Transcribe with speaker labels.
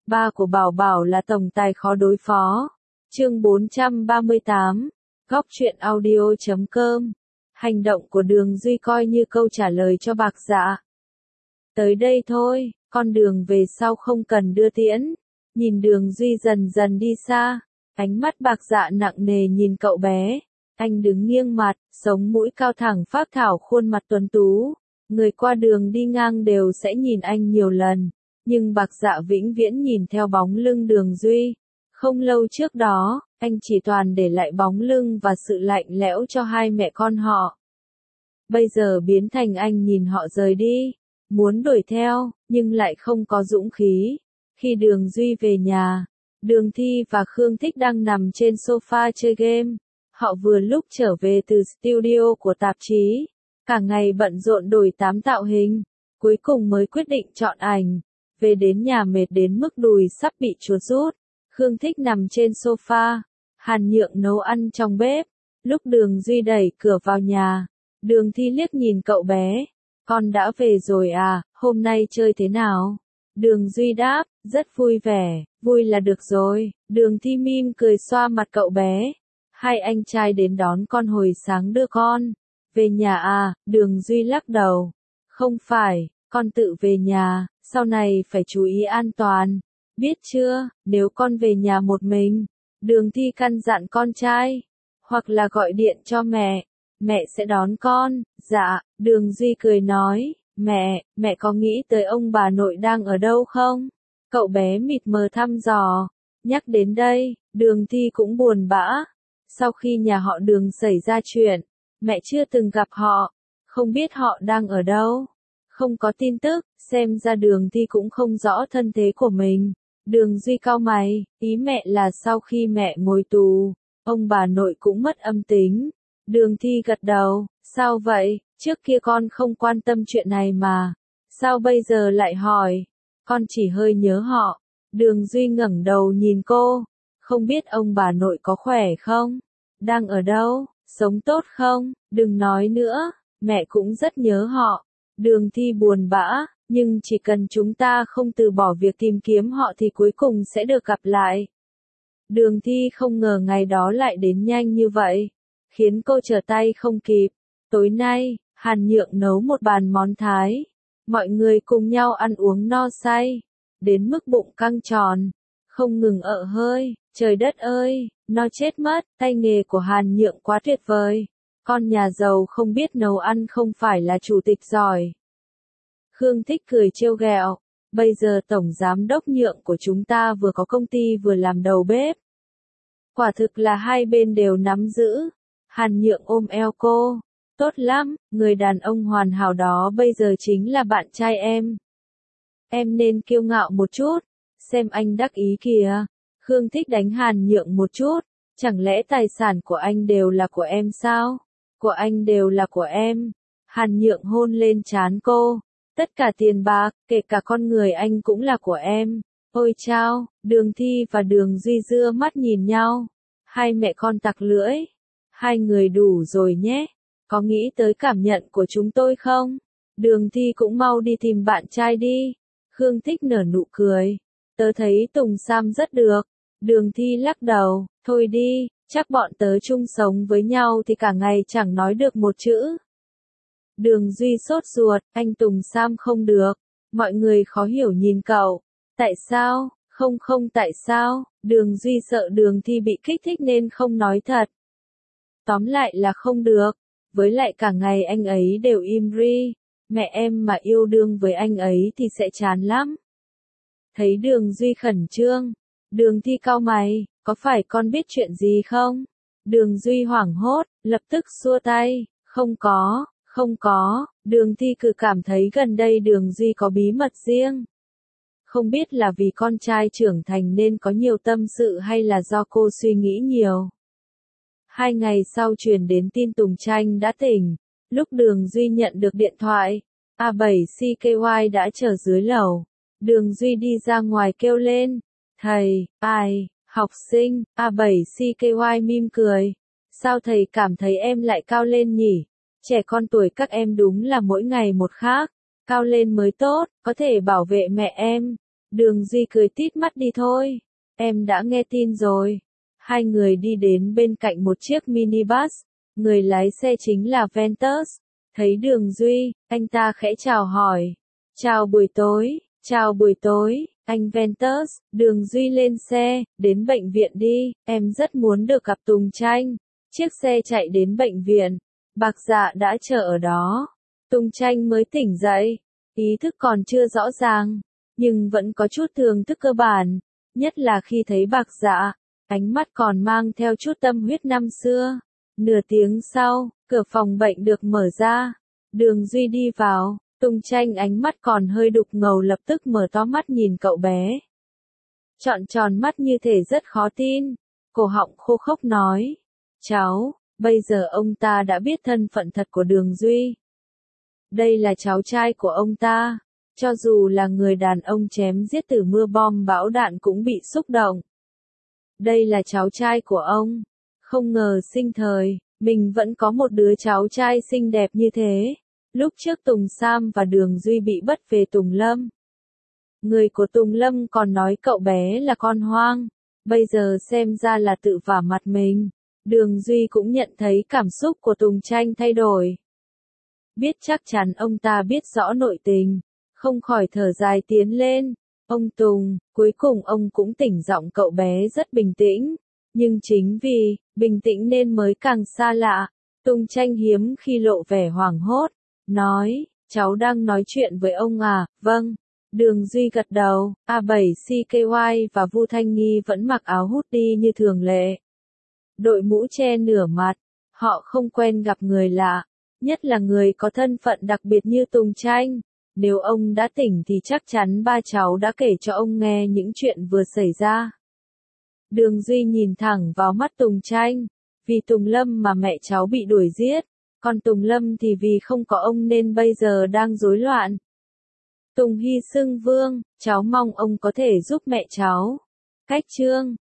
Speaker 1: Ba của Bảo Bảo là tổng tài khó đối phó. Chương 438. Góc truyện audio.com. Hành động của Đường Duy coi như câu trả lời cho Bạc Dạ. Tới đây thôi, con đường về sau không cần đưa tiễn. Nhìn Đường Duy dần dần đi xa, ánh mắt Bạc Dạ nặng nề nhìn cậu bé. Anh đứng nghiêng mặt, sống mũi cao thẳng phác thảo khuôn mặt tuấn tú. Người qua đường đi ngang đều sẽ nhìn anh nhiều lần. Nhưng Bạc Dạ vĩnh viễn nhìn theo bóng lưng Đường Duy. Không lâu trước đó, anh chỉ toàn để lại bóng lưng và sự lạnh lẽo cho hai mẹ con họ. Bây giờ biến thành anh nhìn họ rời đi, muốn đuổi theo, nhưng lại không có dũng khí. Khi Đường Duy về nhà, Đường Thi và Khương Thích đang nằm trên sofa chơi game. Họ vừa lúc trở về từ studio của tạp chí, cả ngày bận rộn đổi 8 tạo hình, cuối cùng mới quyết định chọn ảnh. Về đến nhà mệt đến mức đùi sắp bị chuột rút, Khương Thích nằm trên sofa, Hàn Nhượng nấu ăn trong bếp. Lúc Đường Duy đẩy cửa vào nhà, Đường Thi liếc nhìn cậu bé. Con đã về rồi à, hôm nay chơi thế nào? Đường Duy đáp, rất vui vẻ, vui là được rồi. Đường Thi mỉm cười xoa mặt cậu bé. Hai anh trai đến đón con hồi sáng đưa con. Về nhà à, Đường Duy lắc đầu. Không phải, con tự về nhà, sau này phải chú ý an toàn. Biết chưa, nếu con về nhà một mình, Đường Thi căn dặn con trai. Hoặc là gọi điện cho mẹ sẽ đón con. Dạ, Đường Duy cười nói, mẹ có nghĩ tới ông bà nội đang ở đâu không? Cậu bé mịt mờ thăm dò. Nhắc đến đây, Đường Thi cũng buồn bã. Sau khi nhà họ Đường xảy ra chuyện, mẹ chưa từng gặp họ, không biết họ đang ở đâu. Không có tin tức, xem ra Đường Thi cũng không rõ thân thế của mình. Đường Duy cau mày, ý mẹ là sau khi mẹ ngồi tù, ông bà nội cũng mất âm tính. Đường Thi gật đầu, sao vậy, trước kia con không quan tâm chuyện này mà, sao bây giờ lại hỏi, con chỉ hơi nhớ họ. Đường Duy ngẩng đầu nhìn cô, không biết ông bà nội có khỏe không, đang ở đâu, sống tốt không, đừng nói nữa, mẹ cũng rất nhớ họ. Đường Thi buồn bã, nhưng chỉ cần chúng ta không từ bỏ việc tìm kiếm họ thì cuối cùng sẽ được gặp lại. Đường Thi không ngờ ngày đó lại đến nhanh như vậy, khiến cô trở tay không kịp. Tối nay, Hàn Nhượng nấu một bàn món Thái. Mọi người cùng nhau ăn uống no say, đến mức bụng căng tròn, không ngừng ợ hơi. Trời đất ơi, no chết mất, tay nghề của Hàn Nhượng quá tuyệt vời. Con nhà giàu không biết nấu ăn không phải là chủ tịch giỏi. Khương Thích cười trêu ghẹo, bây giờ tổng giám đốc Nhượng của chúng ta vừa có công ty vừa làm đầu bếp. Quả thực là hai bên đều nắm giữ. Hàn Nhượng ôm eo cô, tốt lắm, người đàn ông hoàn hảo đó bây giờ chính là bạn trai em. Em nên kiêu ngạo một chút, xem anh đắc ý kìa. Khương Thích đánh Hàn Nhượng một chút, chẳng lẽ tài sản của anh đều là của em sao? Của anh đều là của em. Hàn Nhượng hôn lên trán cô, tất cả tiền bạc, kể cả con người anh cũng là của em. Ôi chao, Đường Thi và Đường Duy đưa mắt nhìn nhau. Hai mẹ con tặc lưỡi. Hai người đủ rồi nhé. Có nghĩ tới cảm nhận của chúng tôi không? Đường Thi cũng mau đi tìm bạn trai đi. Khương Thích nở nụ cười. Tớ thấy Tùng Sam rất được. Đường Thi lắc đầu, thôi đi, chắc bọn tớ chung sống với nhau thì cả ngày chẳng nói được một chữ. Đường Duy sốt ruột, anh Tùng Sam không được. Mọi người khó hiểu nhìn cậu. Tại sao? Không tại sao? Đường Duy sợ Đường Thi bị kích thích nên không nói thật. Tóm lại là không được. Với lại cả ngày anh ấy đều im ri. Mẹ em mà yêu đương với anh ấy thì sẽ chán lắm. Thấy Đường Duy khẩn trương, Đường Thi cau mày, có phải con biết chuyện gì không? Đường Duy hoảng hốt, lập tức xua tay, không có, Đường Thi cứ cảm thấy gần đây Đường Duy có bí mật riêng. Không biết là vì con trai trưởng thành nên có nhiều tâm sự hay là do cô suy nghĩ nhiều. 2 ngày sau truyền đến tin Tùng Tranh đã tỉnh, lúc Đường Duy nhận được điện thoại, A7CKY đã chờ dưới lầu. Đường Duy đi ra ngoài kêu lên, thầy, ai, học sinh, A7CKY mỉm cười. Sao thầy cảm thấy em lại cao lên nhỉ? Trẻ con tuổi các em đúng là mỗi ngày một khác, cao lên mới tốt, có thể bảo vệ mẹ em. Đường Duy cười tít mắt đi thôi. Em đã nghe tin rồi. Hai người đi đến bên cạnh một chiếc minibus. Người lái xe chính là Ventus. Thấy Đường Duy, anh ta khẽ chào hỏi. Chào buổi tối, anh Ventus. Đường Duy lên xe, đến bệnh viện đi, em rất muốn được gặp Tùng Tranh. Chiếc xe chạy đến bệnh viện. Bạc Dạ đã chờ ở đó. Tùng Tranh mới tỉnh dậy. Ý thức còn chưa rõ ràng, nhưng vẫn có chút thường thức cơ bản. Nhất là khi thấy Bạc Dạ, ánh mắt còn mang theo chút tâm huyết năm xưa. Nửa tiếng sau, cửa phòng bệnh được mở ra. Đường Duy đi vào, Tùng Tranh ánh mắt còn hơi đục ngầu lập tức mở to mắt nhìn cậu bé. Trọn tròn mắt như thể rất khó tin. Cổ họng khô khốc nói. Cháu, bây giờ ông ta đã biết thân phận thật của Đường Duy. Đây là cháu trai của ông ta. Cho dù là người đàn ông chém giết từ mưa bom bão đạn cũng bị xúc động. Đây là cháu trai của ông. Không ngờ sinh thời, mình vẫn có một đứa cháu trai xinh đẹp như thế. Lúc trước Tùng Sam và Đường Duy bị bắt về Tùng Lâm. Người của Tùng Lâm còn nói cậu bé là con hoang. Bây giờ xem ra là tự vả mặt mình. Đường Duy cũng nhận thấy cảm xúc của Tùng Tranh thay đổi. Biết chắc chắn ông ta biết rõ nội tình. Không khỏi thở dài tiến lên. Ông Tùng, cuối cùng ông cũng tỉnh giọng cậu bé rất bình tĩnh. Nhưng chính vì, bình tĩnh nên mới càng xa lạ. Tùng Tranh hiếm khi lộ vẻ hoảng hốt. Nói, cháu đang nói chuyện với ông à, vâng. Đường Duy gật đầu, A7CKY và Vu Thanh Nghi vẫn mặc áo hoodie như thường lệ. Đội mũ che nửa mặt, họ không quen gặp người lạ, nhất là người có thân phận đặc biệt như Tùng Tranh. Nếu ông đã tỉnh thì chắc chắn ba cháu đã kể cho ông nghe những chuyện vừa xảy ra. Đường Duy nhìn thẳng vào mắt Tùng Tranh, vì Tùng Lâm mà mẹ cháu bị đuổi giết, còn Tùng Lâm thì vì không có ông nên bây giờ đang rối loạn. Tùng Hy Xưng Vương, cháu mong ông có thể giúp mẹ cháu. Cách chương